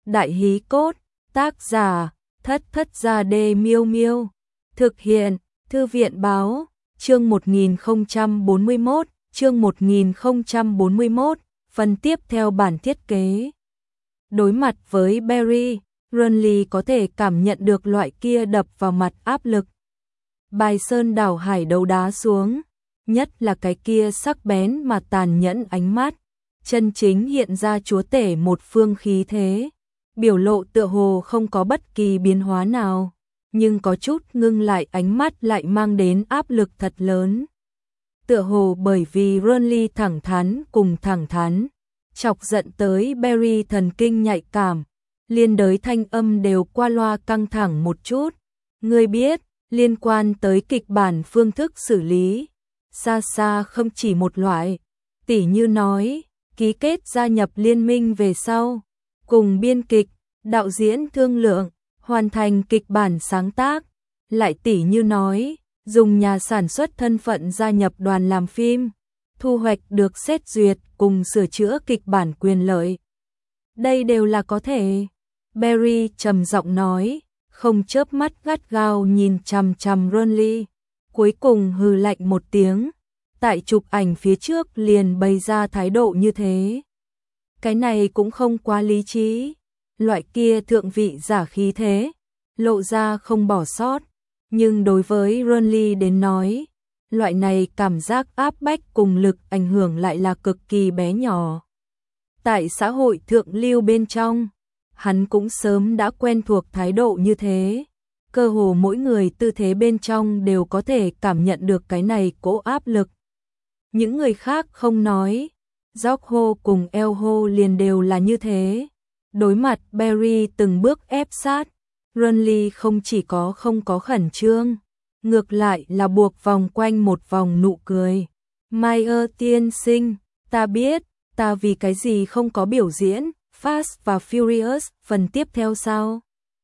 Đại hí cốt, tác giả, Thất Thất Gia Đê Miêu Miêu. Thực hiện, Thư viện báo, chương 1041, chương 1041, phần tiếp theo bản thiết kế. Đối mặt với Barry, Renly có thể cảm nhận được loại kia đập vào mặt áp lực. Bài sơn đảo hải đấu đá xuống, nhất là cái kia sắc bén mà tàn nhẫn ánh mắt, chân chính hiện ra chúa tể một phương khí thế. Biểu lộ tựa hồ không có bất kỳ biến hóa nào, nhưng có chút ngưng lại, ánh mắt lại mang đến áp lực thật lớn. Tựa hồ bởi vì Renly thẳng thắn, chọc giận tới Barry thần kinh nhạy cảm, liên đới thanh âm đều qua loa căng thẳng một chút. Ngươi biết, liên quan tới kịch bản phương thức xử lý, xa xa không chỉ một loại, tỉ như nói, ký kết gia nhập liên minh về sau, cùng biên kịch, đạo diễn thương lượng, hoàn thành kịch bản sáng tác, lại tỉ như nói, dùng nhà sản xuất thân phận gia nhập đoàn làm phim, thu hoạch được xét duyệt cùng sửa chữa kịch bản quyền lợi. Đây đều là có thể. Barry trầm giọng nói, không chớp mắt gắt gao nhìn chằm chằm Renly, cuối cùng hừ lạnh một tiếng, tại chụp ảnh phía trước liền bày ra thái độ như thế. Cái này cũng không quá lý trí, loại kia thượng vị giả khí thế, lộ ra không bỏ sót, nhưng đối với Renly đến nói, loại này cảm giác áp bách cùng lực ảnh hưởng lại là cực kỳ bé nhỏ. Tại xã hội thượng lưu bên trong, hắn cũng sớm đã quen thuộc thái độ như thế, cơ hồ mỗi người tư thế bên trong đều có thể cảm nhận được cái này cỗ áp lực. Những người khác không nói, George cùng Elho liền đều là như thế. Đối mặt Barry từng bước ép sát, Renly không chỉ không có khẩn trương, ngược lại là buộc vòng quanh một vòng nụ cười. Meyer tiên sinh, ta biết, ta vì cái gì không có biểu diễn Fast và Furious phần tiếp theo sao?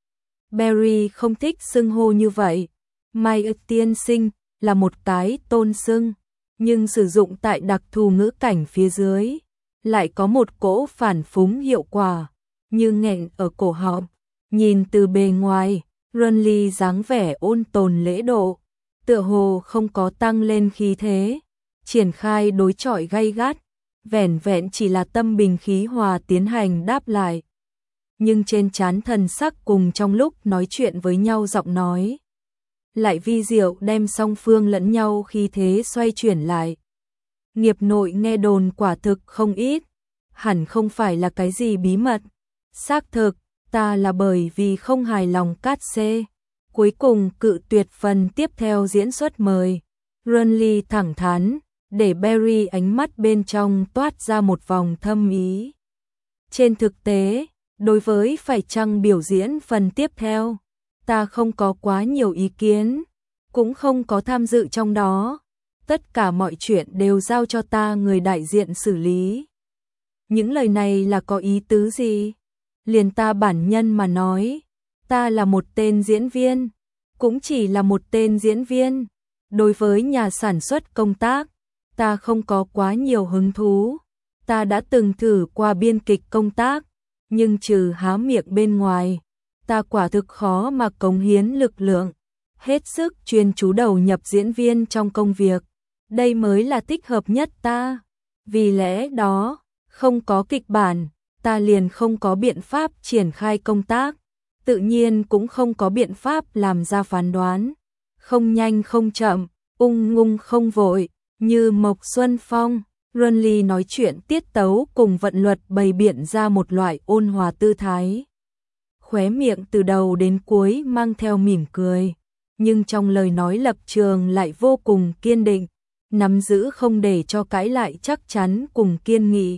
Barry không thích xưng hô như vậy. Meyer tiên sinh là một cái tôn xưng, nhưng sử dụng tại đặc thù ngữ cảnh phía dưới, lại có một cỗ phản phúng hiệu quả, như nghẹn ở cổ họng. Nhìn từ bề ngoài, Renly dáng vẻ ôn tồn lễ độ, tựa hồ không có tăng lên khí thế, triển khai đối chọi gay gắt, vẻn vẹn chỉ là tâm bình khí hòa tiến hành đáp lại. Nhưng trên trán thần sắc cùng trong lúc nói chuyện với nhau giọng nói, lại vi diệu đem song phương lẫn nhau khí thế xoay chuyển lại. Nghiệp nội nghe đồn quả thực không ít, hẳn không phải là cái gì bí mật. Xác thực, ta là bởi vì không hài lòng cát xê, cuối cùng cự tuyệt phần tiếp theo diễn xuất mời. Renly thẳng thắn, để Barry ánh mắt bên trong toát ra một vòng thâm ý. Trên thực tế, đối với phải chăng biểu diễn phần tiếp theo, ta không có quá nhiều ý kiến, cũng không có tham dự trong đó. Tất cả mọi chuyện đều giao cho ta người đại diện xử lý. Những lời này là có ý tứ gì? Liền ta bản nhân mà nói, ta là một tên diễn viên, cũng chỉ là một tên diễn viên. Đối với nhà sản xuất công tác, ta không có quá nhiều hứng thú. Ta đã từng thử qua biên kịch công tác, nhưng trừ há miệng bên ngoài, ta quả thực khó mà cống hiến lực lượng, hết sức chuyên chú đầu nhập diễn viên trong công việc. Đây mới là thích hợp nhất ta. Vì lẽ đó, không có kịch bản, ta liền không có biện pháp triển khai công tác, tự nhiên cũng không có biện pháp làm ra phán đoán. Không nhanh không chậm, ung dung không vội, như Mộc Xuân Phong, Renly nói chuyện tiết tấu cùng vận luật bày biện ra một loại ôn hòa tư thái. Khóe miệng từ đầu đến cuối mang theo mỉm cười, nhưng trong lời nói lập trường lại vô cùng kiên định, nắm giữ không để cho cãi lại chắc chắn cùng kiên nghị.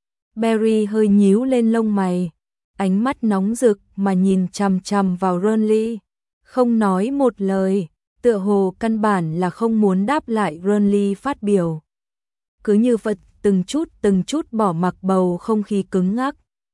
Barry hơi nhíu lên lông mày, ánh mắt nóng rực mà nhìn chằm chằm vào Renly, không nói một lời, tựa hồ căn bản là không muốn đáp lại Renly phát biểu. Cứ như vậy từng chút bỏ mặc bầu không khí cứng ngắc.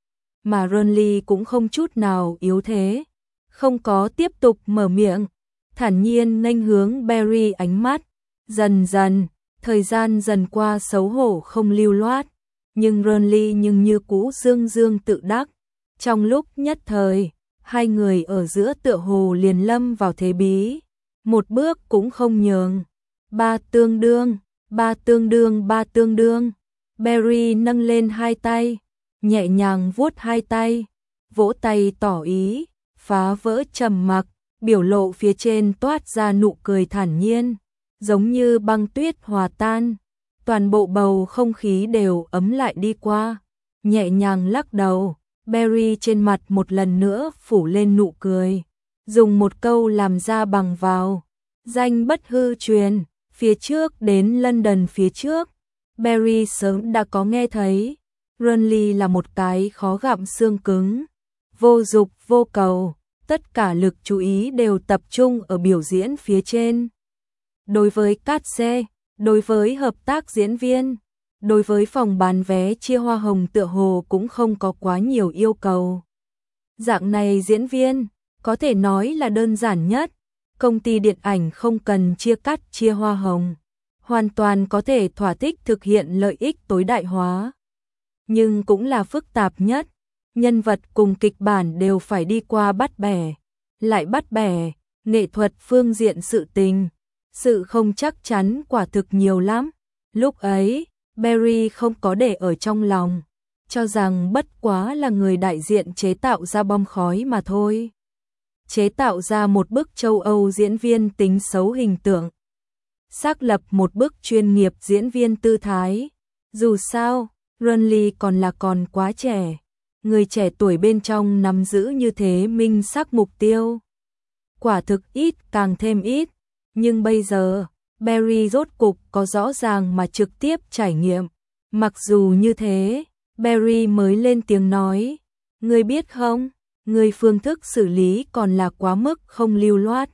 Mà Renly cũng không chút nào yếu thế, không có tiếp tục mở miệng, thản nhiên nghênh hướng Barry ánh mắt. Dần dần, thời gian dần qua xấu hổ không lưu loát, nhưng Renly như cũ dương dương tự đắc, Trong lúc nhất thời, hai người ở giữa tựa hồ liền lâm vào thế bí, một bước cũng không nhường. Ba tương đương, ba tương đương, ba tương đương. Barry nâng lên hai tay, nhẹ nhàng vuốt hai tay, vỗ tay tỏ ý, phá vỡ trầm mặc, biểu lộ phía trên toát ra nụ cười thản nhiên, giống như băng tuyết hòa tan, toàn bộ bầu không khí đều ấm lại đi qua. Nhẹ nhàng lắc đầu, Barry trên mặt một lần nữa phủ lên nụ cười, dùng một câu làm ra bằng vào, danh bất hư truyền, phía trước đến London phía trước. Barry sớm đã có nghe thấy, Burnley là một cái khó gặm xương cứng, vô dục vô cầu, tất cả lực chú ý đều tập trung ở biểu diễn phía trên. Đối với cát xe, đối với hợp tác diễn viên, đối với phòng bán vé chia hoa hồng tựa hồ cũng không có quá nhiều yêu cầu. Dạng này diễn viên, có thể nói là đơn giản nhất, công ty điện ảnh không cần chia cắt chia hoa hồng, hoàn toàn có thể thỏa thích thực hiện lợi ích tối đại hóa. Nhưng cũng là phức tạp nhất, nhân vật cùng kịch bản đều phải đi qua bắt bẻ, lại bắt bẻ, nghệ thuật phương diện sự tình, sự không chắc chắn quả thực nhiều lắm. Lúc ấy, Barry không có để ở trong lòng, cho rằng bất quá là người đại diện chế tạo ra bom khói mà thôi. Chế tạo ra một bức châu Âu diễn viên tính xấu hình tượng, xác lập một bức chuyên nghiệp diễn viên tư thái. Dù sao, Burnley còn quá trẻ, người trẻ tuổi bên trong nắm giữ như thế minh xác mục tiêu. Quả thực ít càng thêm ít, nhưng bây giờ, Barry rốt cục có rõ ràng mà trực tiếp trải nghiệm. Mặc dù như thế, Barry mới lên tiếng nói, ngươi biết không, ngươi phương thức xử lý còn là quá mức không lưu loát,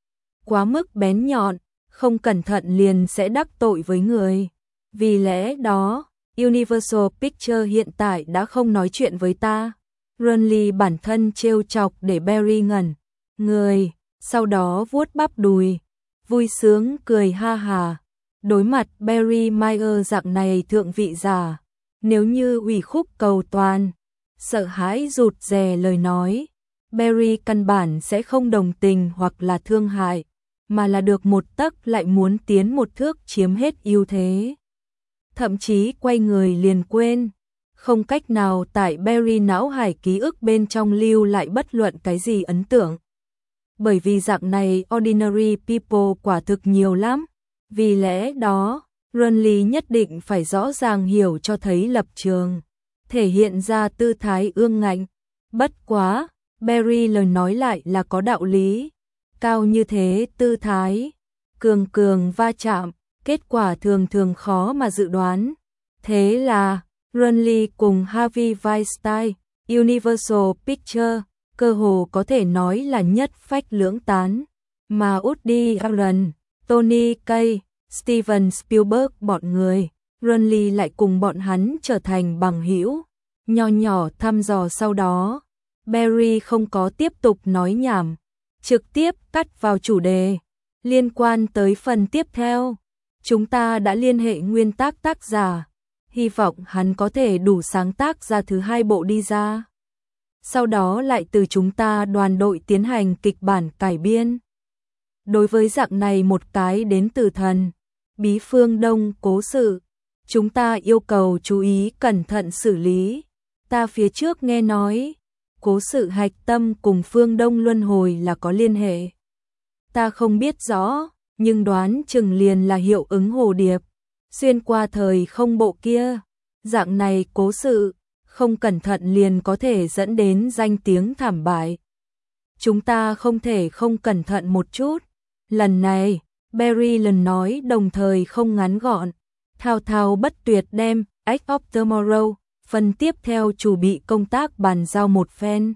quá mức bén nhọn, không cẩn thận liền sẽ đắc tội với người. Vì lẽ đó, Universal Pictures hiện tại đã không nói chuyện với ta. Burnley bản thân trêu chọc để Barry ngẩn người, sau đó vuốt bắp đùi, vui sướng cười ha hà. Đối mặt Barry Meyer dạng này thượng vị giả, nếu như ủy khúc cầu toàn, sợ hãi rụt rè lời nói, Barry căn bản sẽ không đồng tình hoặc là thương hại, mà là được một tấc lại muốn tiến một thước chiếm hết ưu thế. Thậm chí quay người liền quên, không cách nào tại Barry não hải ký ức bên trong lưu lại bất luận cái gì ấn tượng. Bởi vì dạng này ordinary people quả thực nhiều lắm, vì lẽ đó, Burnley nhất định phải rõ ràng hiểu cho thấy lập trường, thể hiện ra tư thái ương ngạnh. Bất quá, Barry lời nói lại là có đạo lý, cao như thế tư thái, cường cường va chạm, kết quả thường thường khó mà dự đoán. Thế là, Burnley cùng Harvey Weinstein, Universal Pictures, cơ hồ có thể nói là nhất phách lưỡng tán, mà Woody Allen, Tony Kaye, Steven Spielberg bọn người, Burnley lại cùng bọn hắn trở thành bằng hữu, nho nhỏ thăm dò. Sau đó, Barry không có tiếp tục nói nhảm, trực tiếp cắt vào chủ đề, liên quan tới phần tiếp theo. Chúng ta đã liên hệ nguyên tác giả, hy vọng hắn có thể đủ sáng tác ra thứ 2 bộ đi ra. Sau đó lại từ chúng ta đoàn đội tiến hành kịch bản cải biên. Đối với dạng này một cái đến từ thần bí phương Đông cố sự, chúng ta yêu cầu chú ý cẩn thận xử lý. Ta phía trước nghe nói, cố sự hạch tâm cùng phương Đông luân hồi là có liên hệ. Ta không biết rõ, nhưng đoán chừng liền là hiệu ứng hồ điệp, xuyên qua thời không bộ kia. Dạng này cố sự, không cẩn thận liền có thể dẫn đến danh tiếng thảm bại. Chúng ta không thể không cẩn thận một chút. Lần này, Barry lần nói đồng thời không ngắn gọn, thao thao bất tuyệt đem Edge of Tomorrow, phần tiếp theo chủ bị công tác bàn giao một phen.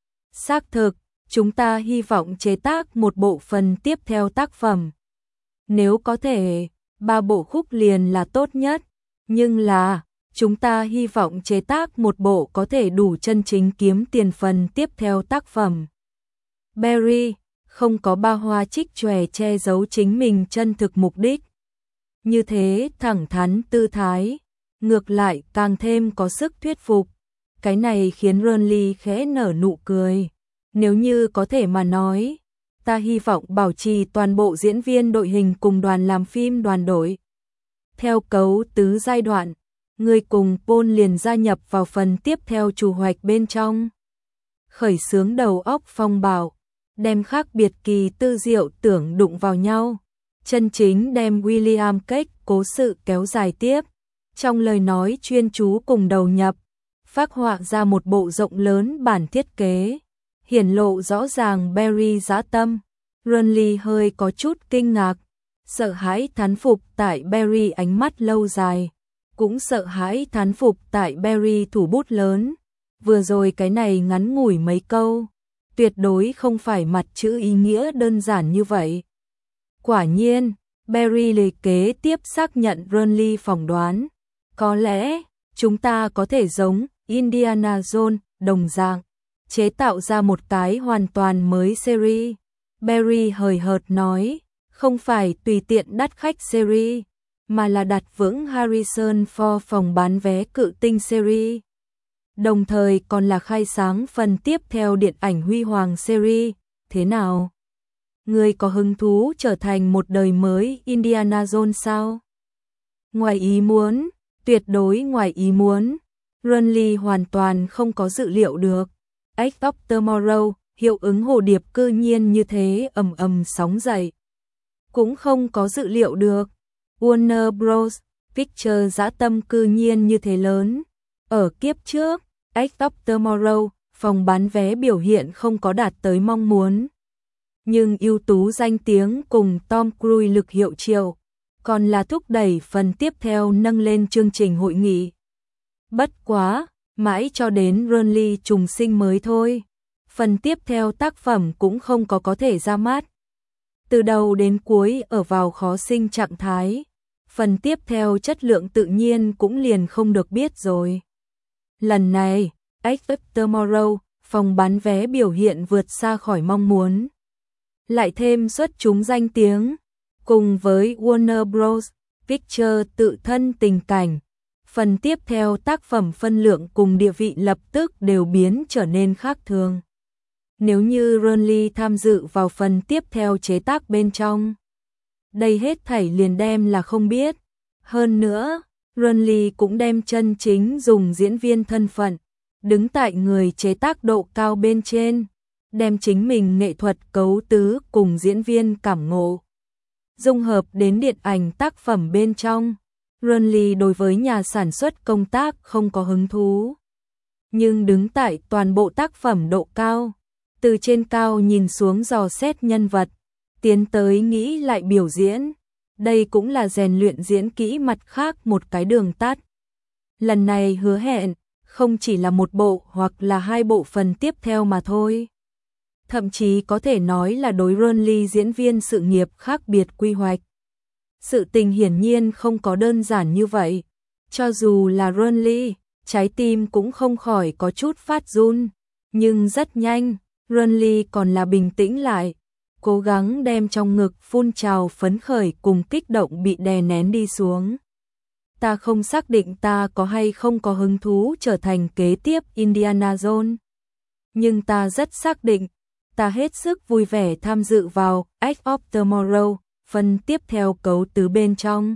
Xác thực, chúng ta hy vọng chế tác một bộ phần tiếp theo tác phẩm. Nếu có thể, 3 bộ khúc liền là tốt nhất, nhưng là, chúng ta hy vọng chế tác một bộ có thể đủ chân chính kiếm tiền phần tiếp theo tác phẩm. Barry không có ba hoa trích chòe che giấu chính mình chân thực mục đích. Như thế thẳng thắn tư thái, ngược lại càng thêm có sức thuyết phục. Cái này khiến Ronly khẽ nở nụ cười. Nếu như có thể mà nói, ta hy vọng bảo trì toàn bộ diễn viên đội hình cùng đoàn làm phim đoàn đội. Theo cấu tứ giai đoạn, người cùng Paul liền gia nhập vào phần tiếp theo chủ hoạch bên trong. Khởi xướng đầu óc phong bạo, đem khác biệt kỳ tư diệu tưởng đụng vào nhau. Chân chính đem William Cage cố sự kéo dài tiếp. Trong lời nói chuyên chú cùng đầu nhập, phác họa ra một bộ rộng lớn bản thiết kế. Hiển lộ rõ ràng Barry dã tâm. Ronly hơi có chút kinh ngạc, sợ hãi thán phục tại Barry ánh mắt lâu dài, cũng sợ hãi thán phục tại Barry thủ bút lớn. Vừa rồi cái này ngắn ngủi mấy câu, tuyệt đối không phải mặt chữ ý nghĩa đơn giản như vậy. Quả nhiên, Barry lời kế tiếp xác nhận Ronly phỏng đoán. Có lẽ, chúng ta có thể giống Indiana Jones đồng dạng, chế tạo ra một cái hoàn toàn mới series. Barry hời hợt nói, không phải tùy tiện đắt khách series, mà là đặt vững Harrison Ford phòng bán vé cự tinh series. Đồng thời còn là khai sáng phần tiếp theo điện ảnh huy hoàng series. Thế nào? Người có hứng thú trở thành một đời mới Indiana Jones sao? Ngoài ý muốn, tuyệt đối ngoài ý muốn. Ronly hoàn toàn không có dự liệu được. Edge of Tomorrow, hiệu ứng hồ điệp cư nhiên như thế ầm ầm sóng dậy. Cũng không có dự liệu được. Warner Bros. Pictures dã tâm cư nhiên như thế lớn. Ở kiếp trước, Edge of Tomorrow, phòng bán vé biểu hiện không có đạt tới mong muốn. Nhưng ưu tú danh tiếng cùng Tom Cruise lực hiệu triệu, còn là thúc đẩy phần tiếp theo nâng lên chương trình hội nghị. Bất quá, mãi cho đến Ronly trùng sinh mới thôi. Phần tiếp theo tác phẩm cũng không có thể ra mắt. Từ đầu đến cuối ở vào khó sinh trạng thái. Phần tiếp theo chất lượng tự nhiên cũng liền không được biết rồi. Lần này, Edge of Tomorrow, phòng bán vé biểu hiện vượt xa khỏi mong muốn. Lại thêm xuất chúng danh tiếng, cùng với Warner Bros. Pictures tự thân tình cảnh. Phần tiếp theo tác phẩm phân lượng cùng địa vị lập tức đều biến trở nên khác thường. Nếu như Ronly tham dự vào phần tiếp theo chế tác bên trong, đây hết thảy liền đem là không biết. Hơn nữa, Ronly cũng đem chân chính dùng diễn viên thân phận, đứng tại người chế tác độ cao bên trên, đem chính mình nghệ thuật cấu tứ cùng diễn viên cảm ngộ, dung hợp đến điện ảnh tác phẩm bên trong. Ronly đối với nhà sản xuất công tác không có hứng thú, nhưng đứng tại toàn bộ tác phẩm độ cao, từ trên cao nhìn xuống dò xét nhân vật, tiến tới nghĩ lại biểu diễn, đây cũng là rèn luyện diễn kỹ mặt khác một cái đường tắt. Lần này hứa hẹn, không chỉ là một bộ hoặc là hai bộ phần tiếp theo mà thôi. Thậm chí có thể nói là đối Ronly diễn viên sự nghiệp khác biệt quy hoạch. Sự tình hiển nhiên không có đơn giản như vậy. Cho dù là Ronly, trái tim cũng không khỏi có chút phát run. Nhưng rất nhanh, Ronly còn là bình tĩnh lại, cố gắng đem trong ngực phun trào phấn khởi cùng kích động bị đè nén đi xuống. Ta không xác định ta có hay không có hứng thú trở thành kế tiếp Indiana Jones. Nhưng ta rất xác định, ta hết sức vui vẻ tham dự vào Edge of Tomorrow, phần tiếp theo cấu tứ bên trong.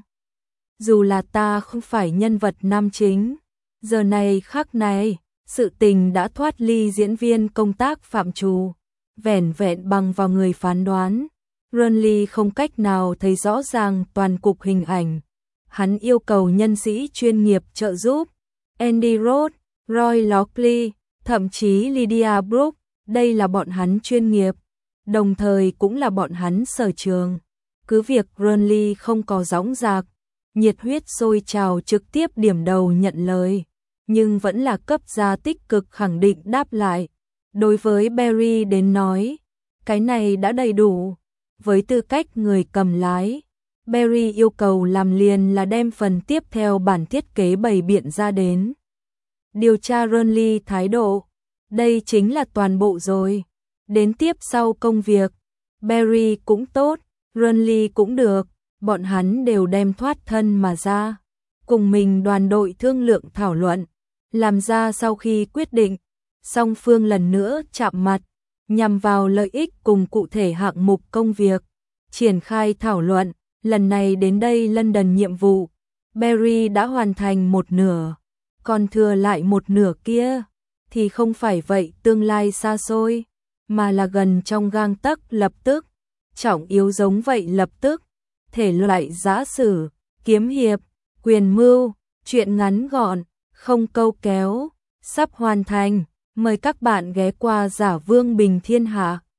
Dù là ta không phải nhân vật nam chính, giờ này khắc này, sự tình đã thoát ly diễn viên công tác phạm trù, vẻn vẹn bằng vào người phán đoán. Ronly không cách nào thấy rõ ràng toàn cục hình ảnh. Hắn yêu cầu nhân sĩ chuyên nghiệp trợ giúp. Andy Roth, Roy Lockley, thậm chí Lydia Brooke, đây là bọn hắn chuyên nghiệp, đồng thời cũng là bọn hắn sở trường. Cứ việc Ronly không có dõng dạc, nhiệt huyết sôi trào trực tiếp điểm đầu nhận lời, nhưng vẫn là cấp ra tích cực khẳng định đáp lại. Đối với Barry đến nói, cái này đã đầy đủ. Với tư cách người cầm lái, Barry yêu cầu làm liền là đem phần tiếp theo bản thiết kế bày biện ra đến. Điều tra Ronly thái độ, đây chính là toàn bộ rồi. Đến tiếp sau công việc, Barry cũng tốt, Ronly cũng được, bọn hắn đều đem thoát thân mà ra. Cùng mình đoàn đội thương lượng thảo luận, làm ra sau khi quyết định, song phương lần nữa chạm mặt, nhằm vào lợi ích cùng cụ thể hạng mục công việc, triển khai thảo luận. Lần này đến đây London nhiệm vụ, Barry đã hoàn thành một nửa, còn thừa lại một nửa kia, thì không phải vậy tương lai xa xôi, mà là gần trong gang tấc lập tức, trọng yếu giống vậy lập tức, thể loại giã sử, kiếm hiệp, quyền mưu, truyện ngắn gọn, không câu kéo, sắp hoàn thành, mời các bạn ghé qua Giả Vương Bình Thiên Hạ.